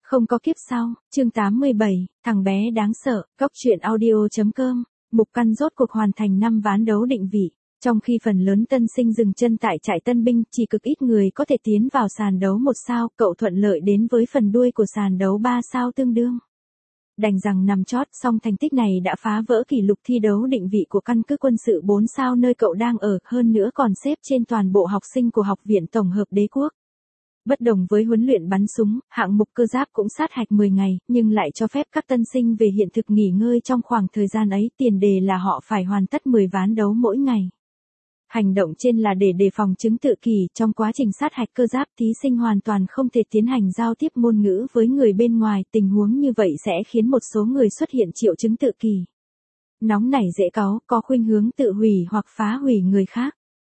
Không có kiếp sau, chương 87, thằng bé đáng sợ, góc truyện audio.com, Mục Căn rốt cuộc hoàn thành 5 ván đấu định vị. Trong khi phần lớn tân sinh dừng chân tại trại tân binh, chỉ cực ít người có thể tiến vào sàn đấu 1 sao, cậu thuận lợi đến với phần đuôi của sàn đấu 3 sao tương đương. Đành rằng nằm chót, song thành tích này đã phá vỡ kỷ lục thi đấu định vị của căn cứ quân sự 4 sao nơi cậu đang ở, hơn nữa còn xếp trên toàn bộ học sinh của Học viện Tổng hợp Đế quốc. Bất đồng với huấn luyện bắn súng, hạng mục cơ giáp cũng sát hạch 10 ngày, nhưng lại cho phép các tân sinh về hiện thực nghỉ ngơi trong khoảng thời gian ấy, tiền đề là họ phải hoàn tất 10 ván đấu mỗi ngày. Hành động trên là để đề phòng chứng tự kỷ, trong quá trình sát hạch cơ giáp thí sinh hoàn toàn không thể tiến hành giao tiếp ngôn ngữ với người bên ngoài, tình huống như vậy sẽ khiến một số người xuất hiện triệu chứng tự kỷ. Nóng nảy dễ cáu, có khuynh hướng tự hủy hoặc phá hủy người khác.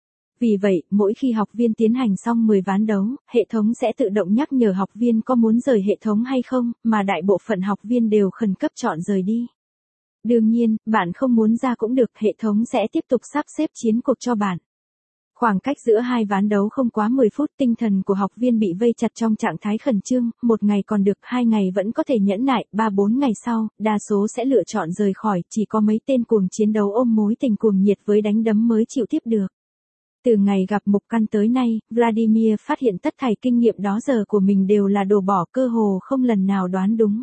Vì vậy, mỗi khi học viên tiến hành xong 10 ván đấu, hệ thống sẽ tự động nhắc nhở học viên có muốn rời hệ thống hay không, mà đại bộ phận học viên đều khẩn cấp chọn rời đi. Đương nhiên, bạn không muốn ra cũng được, hệ thống sẽ tiếp tục sắp xếp chiến cuộc cho bạn. Khoảng cách giữa 2 ván đấu không quá 10 phút, tinh thần của học viên bị vây chặt trong trạng thái khẩn trương, 1 ngày còn được, 2 ngày vẫn có thể nhẫn nại, 3-4 ngày sau, đa số sẽ lựa chọn rời khỏi, chỉ có mấy tên cuồng chiến đấu ôm mối tình cuồng nhiệt với đánh đấm mới chịu tiếp được. Từ ngày gặp Mục Căn tới nay, Vladimir phát hiện tất thảy kinh nghiệm đó giờ của mình đều là đồ bỏ, cơ hồ không lần nào đoán đúng.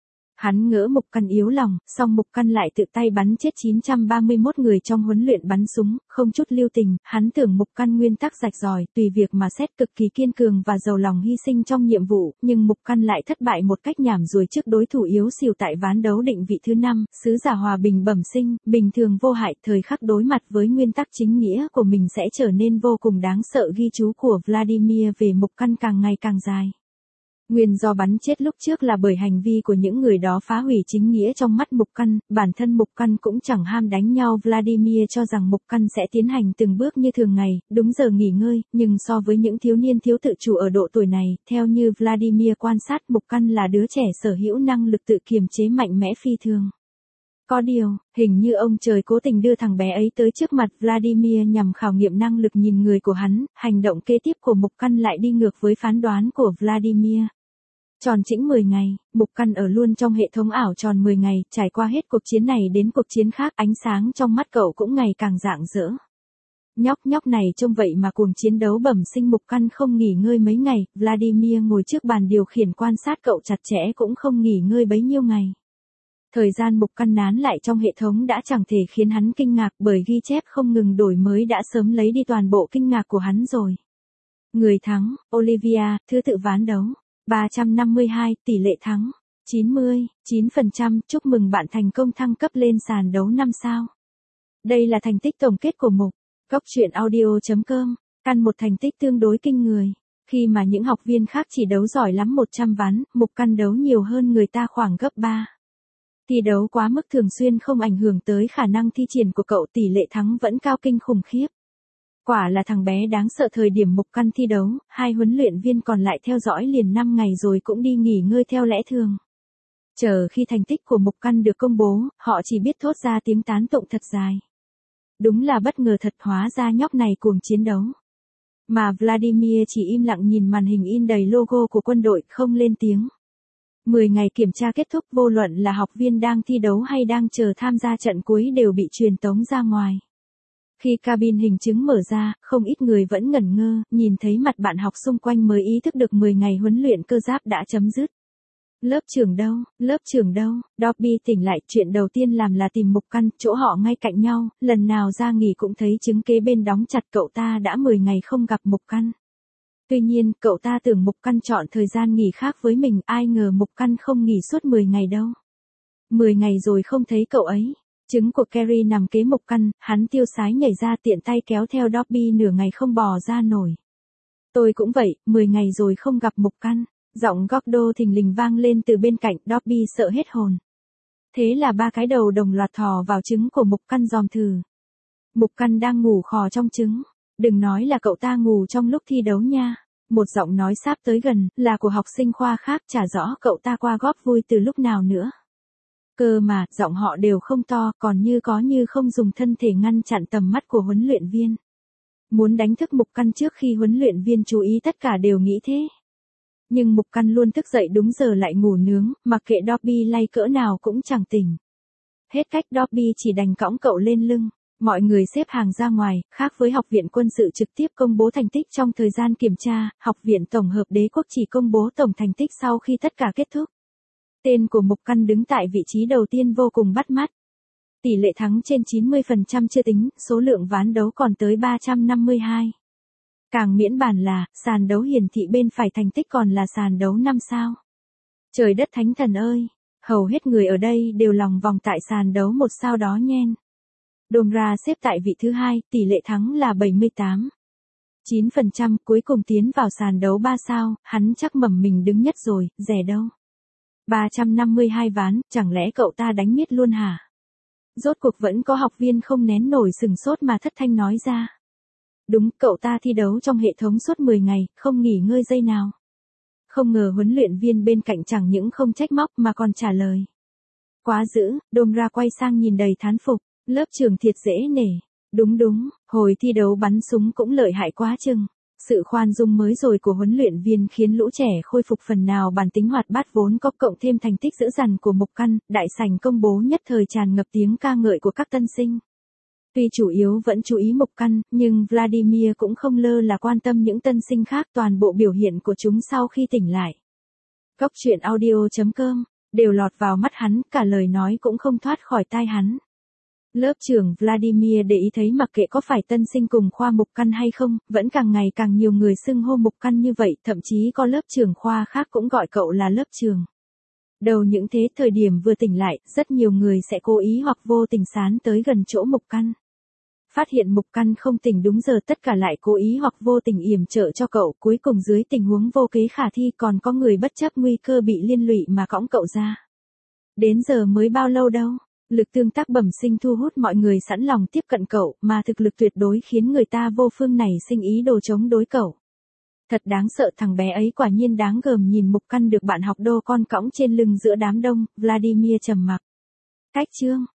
Hắn ngỡ Mục Căn yếu lòng, song Mục Căn lại tự tay bắn chết 931 người trong huấn luyện bắn súng, không chút lưu tình. Hắn tưởng Mục Căn nguyên tắc rạch ròi, tùy việc mà xét, cực kỳ kiên cường và giàu lòng hy sinh trong nhiệm vụ, nhưng Mục Căn lại thất bại một cách nhảm ruồi trước đối thủ yếu xìu tại ván đấu định vị thứ 5, sứ giả hòa bình bẩm sinh, bình thường vô hại. Thời khắc đối mặt với nguyên tắc chính nghĩa của mình sẽ trở nên vô cùng đáng sợ. Ghi chú của Vladimir về Mục Căn càng ngày càng dài. Nguyên do bắn chết lúc trước là bởi hành vi của những người đó phá hủy chính nghĩa trong mắt Mục Căn, bản thân Mục Căn cũng chẳng ham đánh nhau. Vladimir cho rằng Mục Căn sẽ tiến hành từng bước như thường ngày, đúng giờ nghỉ ngơi, nhưng so với những thiếu niên thiếu tự chủ ở độ tuổi này, theo như Vladimir quan sát, Mục Căn là đứa trẻ sở hữu năng lực tự kiềm chế mạnh mẽ phi thường. Có điều, hình như ông trời cố tình đưa thằng bé ấy tới trước mặt Vladimir nhằm khảo nghiệm năng lực nhìn người của hắn. Hành động kế tiếp của Mục Căn lại đi ngược với phán đoán của Vladimir. Tròn chỉnh 10 ngày, Mục Căn ở luôn trong hệ thống ảo tròn 10 ngày, trải qua hết cuộc chiến này đến cuộc chiến khác, ánh sáng trong mắt cậu cũng ngày càng rạng rỡ. Nhóc này trông vậy mà cuồng chiến đấu bẩm sinh. Mục Căn không nghỉ ngơi mấy ngày, Vladimir ngồi trước bàn điều khiển quan sát cậu chặt chẽ, cũng không nghỉ ngơi bấy nhiêu ngày. Thời gian Mục Căn nán lại trong hệ thống đã chẳng thể khiến hắn kinh ngạc, bởi ghi chép không ngừng đổi mới đã sớm lấy đi toàn bộ kinh ngạc của hắn rồi. Người thắng, Olivia, thứ tự ván đấu. 352, tỷ lệ thắng 99%, chúc mừng bạn thành công thăng cấp lên sàn đấu 5 sao. Đây là thành tích tổng kết của Mục Góc truyện audio.com, Căn một thành tích tương đối kinh người. Khi mà những học viên khác chỉ đấu giỏi lắm 100 ván, Mục Căn đấu nhiều hơn người ta khoảng gấp 3. Thi đấu quá mức thường xuyên không ảnh hưởng tới khả năng thi triển của cậu, tỷ lệ thắng vẫn cao kinh khủng khiếp. Quả là thằng bé đáng sợ. Thời điểm Mục Căn thi đấu, 2 huấn luyện viên còn lại theo dõi liền 5 ngày rồi cũng đi nghỉ ngơi theo lẽ thường. Chờ khi thành tích của Mục Căn được công bố, họ chỉ biết thốt ra tiếng tán tụng thật dài. Đúng là bất ngờ thật, hóa ra nhóc này cuồng chiến đấu. Mà Vladimir chỉ im lặng nhìn màn hình in đầy logo của quân đội, không lên tiếng. 10 ngày kiểm tra kết thúc, vô luận là học viên đang thi đấu hay đang chờ tham gia trận cuối đều bị truyền tống ra ngoài. Khi cabin hình chứng mở ra, không ít người vẫn ngẩn ngơ, nhìn thấy mặt bạn học xung quanh mới ý thức được 10 ngày huấn luyện cơ giáp đã chấm dứt. Lớp trưởng đâu, lớp trưởng đâu? Dobby tỉnh lại, chuyện đầu tiên làm là tìm Mục Căn, chỗ họ ngay cạnh nhau, lần nào ra nghỉ cũng thấy chứng kế bên đóng chặt. Cậu ta đã 10 ngày không gặp Mục Căn. Tuy nhiên, cậu ta tưởng Mục Căn chọn thời gian nghỉ khác với mình, ai ngờ Mục Căn không nghỉ suốt 10 ngày đâu. 10 ngày rồi không thấy cậu ấy. Trứng của Carrie nằm kế Mục Căn, hắn tiêu sái nhảy ra, tiện tay kéo theo Dobby, nửa ngày không bò ra nổi. Tôi cũng vậy, 10 ngày rồi không gặp Mục Căn. Giọng Gordo thình lình vang lên từ bên cạnh, Dobby sợ hết hồn. Thế là 3 cái đầu đồng loạt thò vào trứng của Mục Căn dòm thử. Mục Căn đang ngủ khò trong trứng. Đừng nói là cậu ta ngủ trong lúc thi đấu nha. Một giọng nói sáp tới gần, là của học sinh khoa khác, chả rõ cậu ta qua góp vui từ lúc nào nữa. Cơ mà, giọng họ đều không to, còn như có như không dùng thân thể ngăn chặn tầm mắt của huấn luyện viên. Muốn đánh thức Mục Căn trước khi huấn luyện viên chú ý, tất cả đều nghĩ thế. Nhưng Mục Căn luôn thức dậy đúng giờ lại ngủ nướng, mặc kệ Dobby lay cỡ nào cũng chẳng tỉnh. Hết cách Dobby chỉ đành cõng cậu lên lưng. Mọi người xếp hàng ra ngoài, khác với học viện quân sự trực tiếp công bố thành tích trong thời gian kiểm tra, học viện tổng hợp đế quốc chỉ công bố tổng thành tích sau khi tất cả kết thúc. Tên của Mục Căn đứng tại vị trí đầu tiên vô cùng bắt mắt. Tỷ lệ thắng trên 90% chưa tính, số lượng ván đấu còn tới 352. Càng miễn bàn là, sàn đấu hiển thị bên phải thành tích còn là sàn đấu 5 sao. Trời đất thánh thần ơi, hầu hết người ở đây đều lòng vòng tại sàn đấu 1 sao đó nhen. Domra xếp tại vị thứ 2, tỷ lệ thắng là 78,9%, cuối cùng tiến vào sàn đấu 3 sao, hắn chắc mẩm mình đứng nhất rồi, rẻ đâu. 352 ván, chẳng lẽ cậu ta đánh miết luôn hả? Rốt cuộc vẫn có học viên không nén nổi sừng sốt mà thất thanh nói ra. Đúng, cậu ta thi đấu trong hệ thống suốt 10 ngày, không nghỉ ngơi giây nào. Không ngờ huấn luyện viên bên cạnh chẳng những không trách móc mà còn trả lời. Quá dữ, Domra quay sang nhìn đầy thán phục, lớp trưởng thiệt dễ nể. Đúng, hồi thi đấu bắn súng cũng lợi hại quá chừng. Sự khoan dung mới rồi của huấn luyện viên khiến lũ trẻ khôi phục phần nào bản tính hoạt bát vốn có, cộng thêm thành tích dữ dằn của Mục Căn, đại sảnh công bố nhất thời tràn ngập tiếng ca ngợi của các tân sinh. Tuy chủ yếu vẫn chú ý Mục Căn, nhưng Vladimir cũng không lơ là quan tâm những tân sinh khác, toàn bộ biểu hiện của chúng sau khi tỉnh lại. Góc truyện audio.com, đều lọt vào mắt hắn, cả lời nói cũng không thoát khỏi tai hắn. Lớp trưởng Vladimir để ý thấy mặc kệ có phải tân sinh cùng khoa Mục Căn hay không, vẫn càng ngày càng nhiều người xưng hô Mục Căn như vậy, thậm chí có lớp trưởng khoa khác cũng gọi cậu là lớp trưởng. Đầu những thế thời điểm vừa tỉnh lại, rất nhiều người sẽ cố ý hoặc vô tình sán tới gần chỗ Mục Căn. Phát hiện Mục Căn không tỉnh đúng giờ, tất cả lại cố ý hoặc vô tình yểm trợ cho cậu, cuối cùng dưới tình huống vô kế khả thi còn có người bất chấp nguy cơ bị liên lụy mà cõng cậu ra. Đến giờ mới bao lâu đâu, lực tương tác bẩm sinh thu hút mọi người sẵn lòng tiếp cận cậu, mà thực lực tuyệt đối khiến người ta vô phương nảy sinh ý đồ chống đối cậu. Thật đáng sợ, thằng bé ấy quả nhiên đáng gờm. Nhìn Mục Căn được bạn học đô con cõng trên lưng giữa đám đông, Vladimir trầm mặc. Cách chương